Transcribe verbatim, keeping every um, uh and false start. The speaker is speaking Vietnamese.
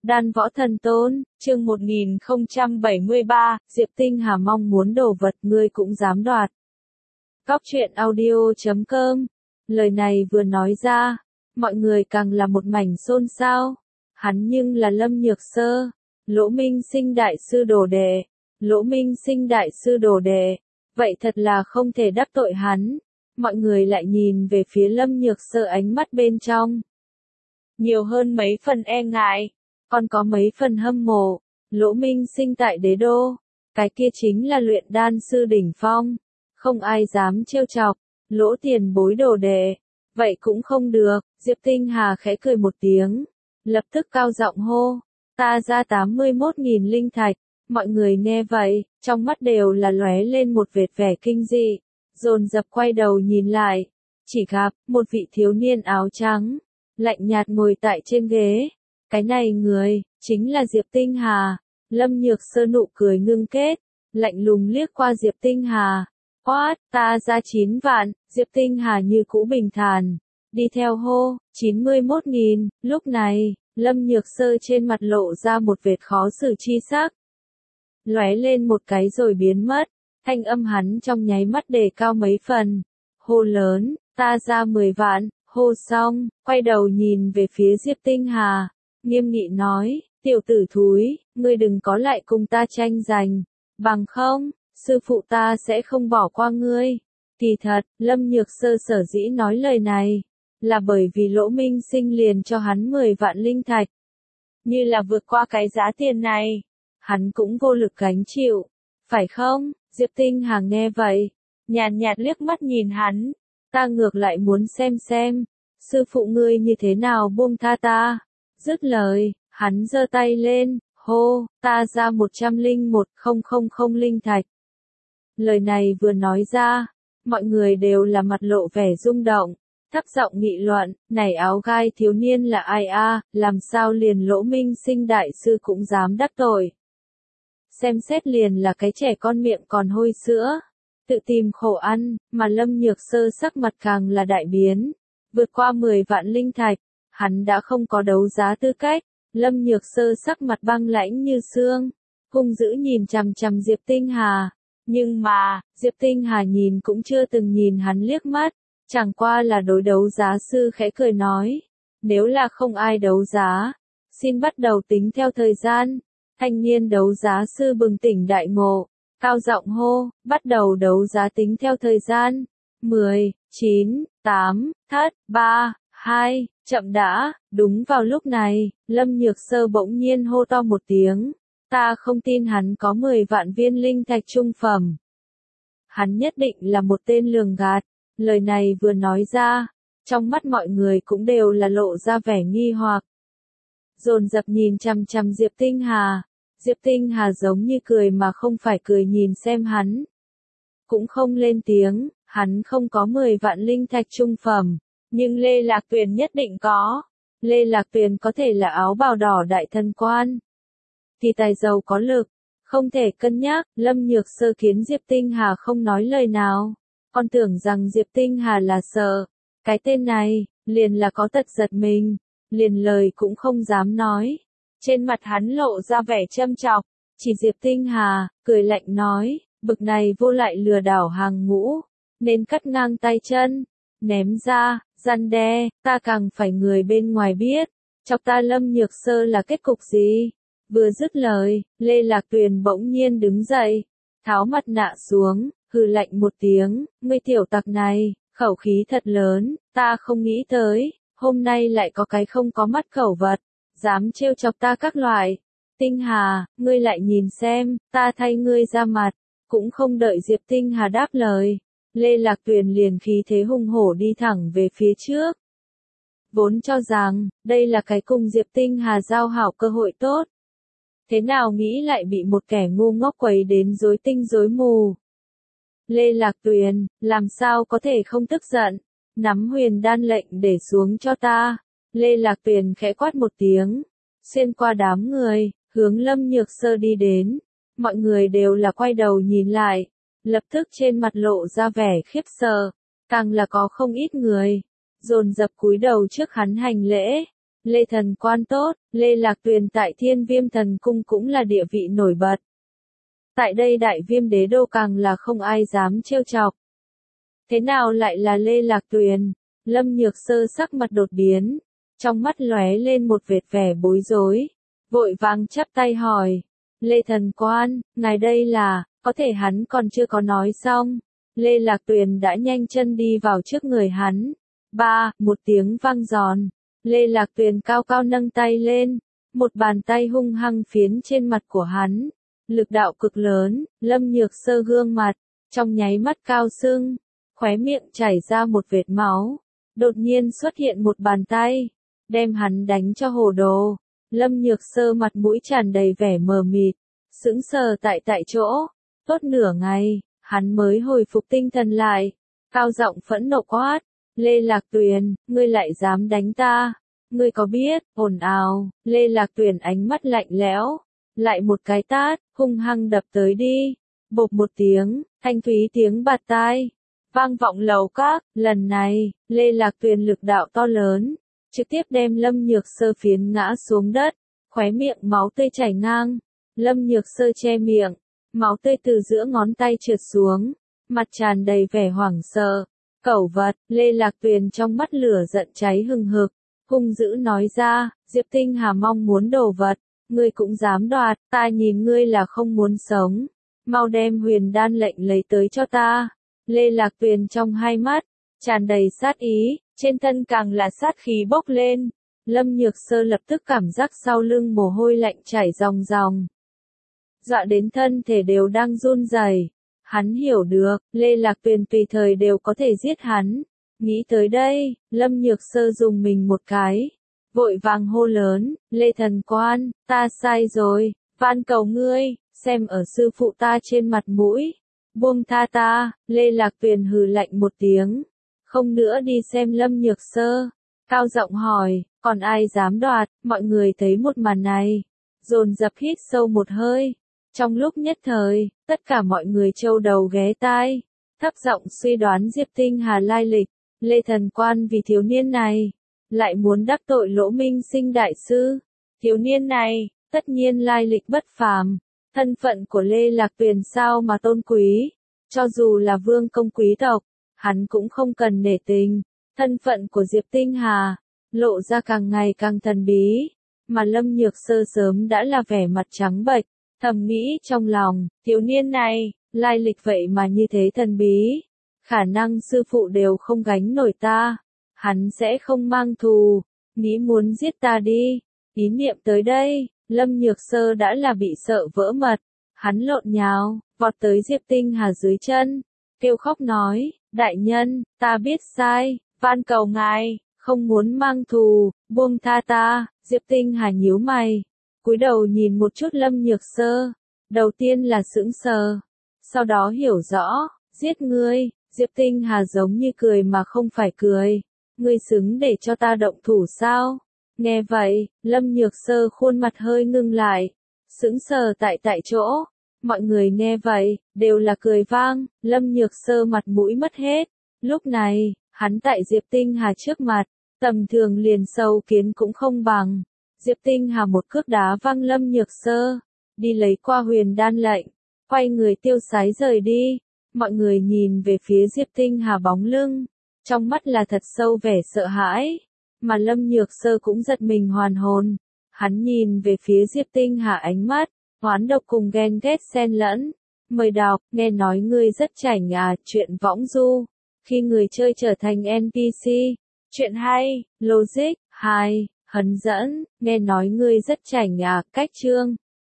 Đan Võ Thần Tôn, chương một nghìn không trăm bảy mươi ba, Diệp Tinh Hà mong muốn đồ vật ngươi cũng dám đoạt. Góc truyện audio chấm com. Lời này vừa nói ra, mọi người càng là một mảnh xôn xao. Hắn nhưng là Lâm Nhược Sơ, Lỗ Minh Sinh đại sư đồ đệ, Lỗ Minh Sinh đại sư đồ đệ, vậy thật là không thể đắc tội hắn. Mọi người lại nhìn về phía Lâm Nhược Sơ, ánh mắt bên trong nhiều hơn mấy phần e ngại, còn có mấy phần hâm mộ. Lỗ Minh Sinh tại đế đô, cái kia chính là luyện đan sư đỉnh phong, không ai dám trêu chọc. Lỗ tiền bối đồ đệ, vậy cũng không được. Diệp Tinh Hà khẽ cười một tiếng, lập tức cao giọng hô, ta ra tám mươi mốt nghìn linh thạch. Mọi người nghe vậy, trong mắt đều là lóe lên một vệt vẻ kinh dị, dồn dập quay đầu nhìn lại, chỉ gặp một vị thiếu niên áo trắng, lạnh nhạt ngồi tại trên ghế. Cái này người, chính là Diệp Tinh Hà. Lâm Nhược Sơ nụ cười ngưng kết, lạnh lùng liếc qua Diệp Tinh Hà. Quát, ta ra chín vạn. Diệp Tinh Hà như cũ bình thản, đi theo hô, chín mươi mốt nghìn. Lúc này, Lâm Nhược Sơ trên mặt lộ ra một vệt khó xử chi sắc, lóe lên một cái rồi biến mất. Thanh âm hắn trong nháy mắt đề cao mấy phần, hô lớn, ta ra mười vạn. Hô xong, quay đầu nhìn về phía Diệp Tinh Hà, nghiêm nghị nói, tiểu tử thúi, ngươi đừng có lại cùng ta tranh giành, bằng không, sư phụ ta sẽ không bỏ qua ngươi. Kỳ thật, Lâm Nhược Sơ sở dĩ nói lời này, là bởi vì Lỗ Minh Sinh liền cho hắn mười vạn linh thạch. Như là vượt qua cái giá tiền này, hắn cũng vô lực gánh chịu, phải không? Diệp Tinh Hà nghe vậy, nhàn nhạt liếc mắt nhìn hắn, ta ngược lại muốn xem xem, sư phụ ngươi như thế nào buông tha ta. Dứt lời, hắn giơ tay lên, hô, ta ra một trăm linh một nghìn linh thạch. Lời này vừa nói ra, mọi người đều là mặt lộ vẻ rung động, thấp giọng nghị luận, này áo gai thiếu niên là ai a, làm sao liền Lỗ Minh Sinh đại sư cũng dám đắc tội. Xem xét liền là cái trẻ con miệng còn hôi sữa, tự tìm khổ ăn. Mà Lâm Nhược Sơ sắc mặt càng là đại biến, vượt qua mười vạn linh thạch, hắn đã không có đấu giá tư cách. Lâm Nhược Sơ sắc mặt băng lãnh như xương, hung dữ nhìn chằm chằm Diệp Tinh Hà. Nhưng mà, Diệp Tinh Hà nhìn cũng chưa từng nhìn hắn liếc mắt, chẳng qua là đối đấu giá sư khẽ cười nói, nếu là không ai đấu giá, xin bắt đầu tính theo thời gian. Thanh niên đấu giá sư bừng tỉnh đại ngộ, cao giọng hô, bắt đầu đấu giá tính theo thời gian. mười, chín, tám, thất, ba, hai, chậm đã. Đúng vào lúc này, Lâm Nhược Sơ bỗng nhiên hô to một tiếng, ta không tin hắn có mười vạn viên linh thạch trung phẩm. Hắn nhất định là một tên lường gạt. Lời này vừa nói ra, trong mắt mọi người cũng đều là lộ ra vẻ nghi hoặc, dồn dập nhìn chằm chằm Diệp Tinh Hà. Diệp Tinh Hà giống như cười mà không phải cười nhìn xem hắn, cũng không lên tiếng. Hắn không có mười vạn linh thạch trung phẩm, nhưng Lê Lạc Tuyền nhất định có. Lê Lạc Tuyền có thể là áo bào đỏ đại thần quan, thì tài giàu có lực, không thể cân nhắc. Lâm Nhược Sơ kiến Diệp Tinh Hà không nói lời nào, còn tưởng rằng Diệp Tinh Hà là sợ cái tên này, liền là có tật giật mình, liền lời cũng không dám nói. Trên mặt hắn lộ ra vẻ châm chọc, chỉ Diệp Tinh Hà, cười lạnh nói, bực này vô lại lừa đảo hàng ngũ, nên cắt ngang tay chân, ném ra, răn đe, ta càng phải người bên ngoài biết, chọc ta Lâm Nhược Sơ là kết cục gì. Vừa dứt lời, Lê Lạc Tuyền bỗng nhiên đứng dậy, tháo mặt nạ xuống, hừ lạnh một tiếng, ngươi tiểu tặc này, khẩu khí thật lớn, ta không nghĩ tới, hôm nay lại có cái không có mắt khẩu vật, dám trêu chọc ta các loại. Tinh Hà, ngươi lại nhìn xem, ta thay ngươi ra mặt. Cũng không đợi Diệp Tinh Hà đáp lời, Lê Lạc Tuyền liền khí thế hung hổ đi thẳng về phía trước. Vốn cho rằng, đây là cái cùng Diệp Tinh Hà giao hảo cơ hội tốt. Thế nào nghĩ lại bị một kẻ ngu ngốc quấy đến rối tinh rối mù. Lê Lạc Tuyền, làm sao có thể không tức giận, nắm huyền đan lệnh để xuống cho ta. Lê Lạc Tuyền khẽ quát một tiếng, xuyên qua đám người, hướng Lâm Nhược Sơ đi đến. Mọi người đều là quay đầu nhìn lại, lập tức trên mặt lộ ra vẻ khiếp sợ, càng là có không ít người dồn dập cúi đầu trước hắn hành lễ. Lê thần quan tốt, Lê Lạc Tuyền tại Thiên Viêm Thần Cung cũng là địa vị nổi bật. Tại đây Đại Viêm Đế Đô càng là không ai dám trêu chọc. Thế nào lại là Lê Lạc Tuyền? Lâm Nhược Sơ sắc mặt đột biến, trong mắt lóe lên một vệt vẻ bối rối, vội vàng chắp tay hỏi, Lê thần quan, ngài đây là, có thể hắn còn chưa có nói xong. Lê Lạc Tuyền đã nhanh chân đi vào trước người hắn. Ba, một tiếng vang giòn. Lê Lạc Tuyền cao cao nâng tay lên, một bàn tay hung hăng phiến trên mặt của hắn. Lực đạo cực lớn, Lâm Nhược Sơ gương mặt, trong nháy mắt cao sưng, khóe miệng chảy ra một vệt máu. Đột nhiên xuất hiện một bàn tay, đem hắn đánh cho hồ đồ. Lâm Nhược Sơ mặt mũi tràn đầy vẻ mờ mịt, sững sờ tại tại chỗ. Tốt nửa ngày, hắn mới hồi phục tinh thần lại, cao giọng phẫn nộ quát, Lê Lạc Tuyền, ngươi lại dám đánh ta, ngươi có biết, ồn ào. Lê Lạc Tuyền ánh mắt lạnh lẽo, lại một cái tát, hung hăng đập tới đi, bộp một tiếng, thanh thúy tiếng bạt tai, vang vọng lầu các. Lần này, Lê Lạc Tuyền lực đạo to lớn, trực tiếp đem Lâm Nhược Sơ phiến ngã xuống đất, khóe miệng máu tươi chảy ngang. Lâm Nhược Sơ che miệng, máu tươi từ giữa ngón tay trượt xuống, mặt tràn đầy vẻ hoảng sợ. Cẩu vật. Lê Lạc Tuyền trong mắt lửa giận cháy hừng hực, hung dữ nói ra, Diệp Tinh Hà mong muốn đồ vật, ngươi cũng dám đoạt, ta nhìn ngươi là không muốn sống, mau đem huyền đan lệnh lấy tới cho ta. Lê Lạc Tuyền trong hai mắt, tràn đầy sát ý, trên thân càng là sát khí bốc lên. Lâm Nhược Sơ lập tức cảm giác sau lưng mồ hôi lạnh chảy ròng ròng, dọa đến thân thể đều đang run rẩy. Hắn hiểu được, Lê Lạc Tuyền tùy thời đều có thể giết hắn. Nghĩ tới đây, Lâm Nhược Sơ dùng mình một cái, vội vàng hô lớn, Lê thần quan, ta sai rồi, van cầu ngươi, xem ở sư phụ ta trên mặt mũi, buông tha ta. Lê Lạc Tuyền hừ lạnh một tiếng, không nữa đi xem Lâm Nhược Sơ, cao giọng hỏi, còn ai dám đoạt? Mọi người thấy một màn này, dồn dập hít sâu một hơi. Trong lúc nhất thời, tất cả mọi người châu đầu ghé tai, thấp giọng suy đoán Diệp Tinh Hà lai lịch. Lê thần quan vì thiếu niên này, lại muốn đắc tội Lỗ Minh Sinh đại sư. Thiếu niên này, tất nhiên lai lịch bất phàm, thân phận của Lê Lạc Tuyền sao mà tôn quý, cho dù là vương công quý tộc, hắn cũng không cần nể tình. Thân phận của Diệp Tinh Hà, lộ ra càng ngày càng thần bí, mà Lâm Nhược Sơ sớm đã là vẻ mặt trắng bệch, thầm nghĩ trong lòng, thiếu niên này, lai lịch vậy mà như thế thần bí, khả năng sư phụ đều không gánh nổi ta, hắn sẽ không mang thù, nghĩ muốn giết ta đi. Ý niệm tới đây, Lâm Nhược Sơ đã là bị sợ vỡ mật, hắn lộn nhào, vọt tới Diệp Tinh Hà dưới chân, kêu khóc nói, đại nhân, ta biết sai, van cầu ngài, không muốn mang thù, buông tha ta. Diệp Tinh Hà nhíu mày, cúi đầu nhìn một chút Lâm Nhược Sơ, đầu tiên là sững sờ, sau đó hiểu rõ, giết ngươi. Diệp Tinh Hà giống như cười mà không phải cười, ngươi xứng để cho ta động thủ sao? Nghe vậy, Lâm Nhược Sơ khuôn mặt hơi ngưng lại, sững sờ tại tại chỗ. Mọi người nghe vậy, đều là cười vang. Lâm Nhược Sơ mặt mũi mất hết. Lúc này, hắn tại Diệp Tinh Hà trước mặt, tầm thường liền sâu kiến cũng không bằng. Diệp Tinh Hà một cước đá văng Lâm Nhược Sơ, đi lấy qua huyền đan lệnh, quay người tiêu sái rời đi. Mọi người nhìn về phía Diệp Tinh Hà bóng lưng, trong mắt là thật sâu vẻ sợ hãi, mà Lâm Nhược Sơ cũng giật mình hoàn hồn. Hắn nhìn về phía Diệp Tinh Hà ánh mắt, oán độc cùng ghen ghét xen lẫn. Mời đọc, nghe nói ngươi rất chảnh à, chuyện võng du, khi người chơi trở thành en pê xê. Chuyện hay, logic, hai, hấn dẫn, nghe nói ngươi rất chảnh à, cách chương.